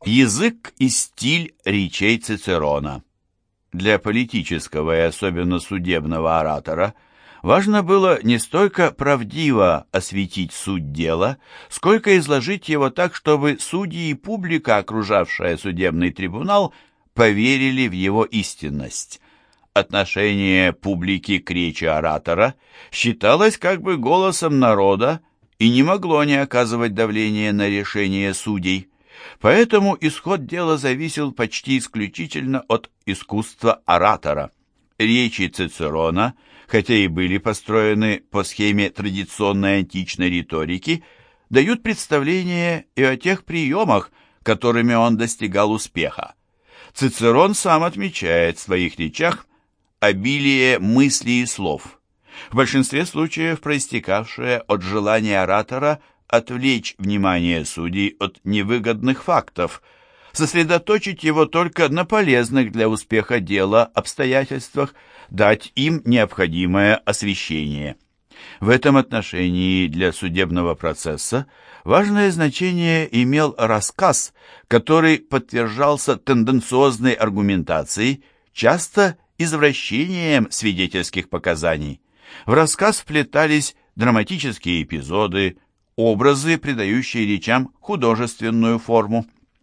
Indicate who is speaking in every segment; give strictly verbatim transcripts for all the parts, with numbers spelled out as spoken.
Speaker 1: Язык и стиль речей Цицерона. Для политического и особенно судебного оратора важно было не столько правдиво осветить суть дела, сколько изложить его так, чтобы судьи и публика, окружавшая судебный трибунал, поверили в его истинность. Отношение публики к речи оратора считалось как бы голосом народа и не могло не оказывать давления на решение судей. Поэтому исход дела зависел почти исключительно от искусства оратора. Речи Цицерона, хотя и были построены по схеме традиционной античной риторики, дают представление и о тех приемах, которыми он достигал успеха. Цицерон сам отмечает в своих речах обилие мыслей и слов, в большинстве случаев проистекавшее от желания оратора отвлечь внимание судей от невыгодных фактов, сосредоточить его только на полезных для успеха дела обстоятельствах, дать им необходимое освещение. В этом отношении для судебного процесса важное значение имел рассказ, который подтверждался тенденциозной аргументацией, часто извращением свидетельских показаний. В рассказ вплетались драматические эпизоды, образы, придающие речам художественную форму.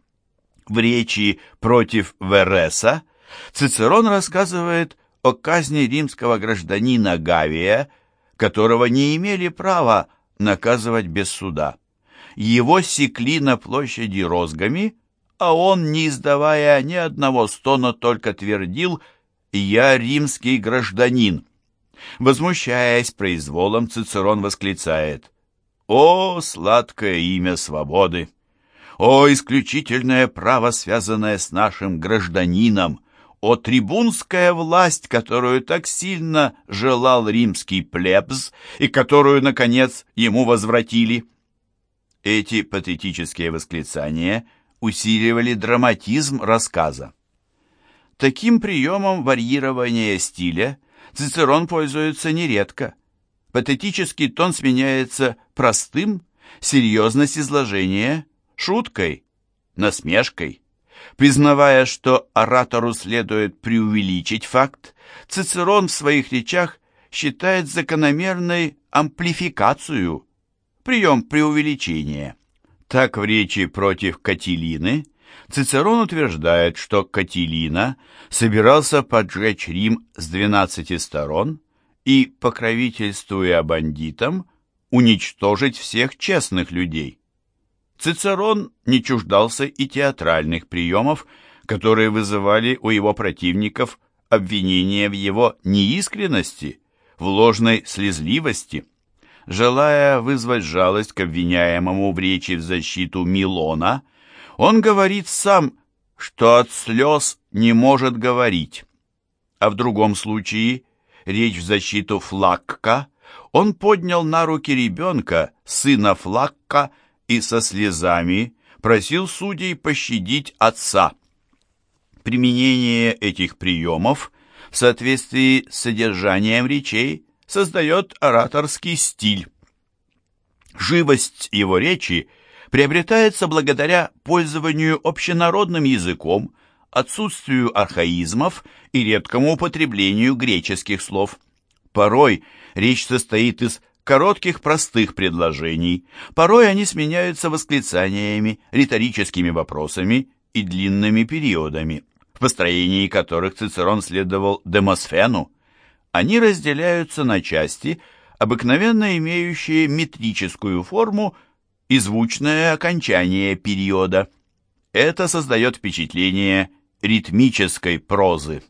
Speaker 1: В речи против Вереса Цицерон рассказывает о казни римского гражданина Гавия, которого не имели права наказывать без суда. Его секли на площади розгами, а он, не издавая ни одного стона, только твердил: «Я римский гражданин». Возмущаясь произволом, Цицерон восклицает: «О, сладкое имя свободы! О, исключительное право, связанное с нашим гражданином! О, трибунская власть, которую так сильно желал римский плебс и которую, наконец, ему возвратили!» Эти патетические восклицания усиливали драматизм рассказа. Таким приемом варьирования стиля Цицерон пользуется нередко. Патетический тон сменяется простым, серьезность изложения – шуткой, насмешкой. Признавая, что оратору следует преувеличить факт, Цицерон в своих речах считает закономерной амплификацию, прием преувеличения. Так в речи против Катилины Цицерон утверждает, что Катилина собирался поджечь Рим с двенадцати сторон и, покровительствуя бандитам, уничтожить всех честных людей. Цицерон не чуждался и театральных приемов, которые вызывали у его противников обвинения в его неискренности, в ложной слезливости. Желая вызвать жалость к обвиняемому в речи в защиту Милона, он говорит сам, что от слез не может говорить. А в другом случае, речь в защиту Флакка, он поднял на руки ребенка, сына Флакка, и со слезами просил судей пощадить отца. Применение этих приемов в соответствии с содержанием речей создает ораторский стиль. Живость его речи приобретается благодаря пользованию общенародным языком, отсутствию архаизмов и редкому употреблению греческих слов. Порой речь состоит из коротких простых предложений, порой они сменяются восклицаниями, риторическими вопросами и длинными периодами, в построении которых Цицерон следовал Демосфену. Они разделяются на части, обыкновенно имеющие метрическую форму и звучное окончание периода. Это создает впечатление ритмической прозы.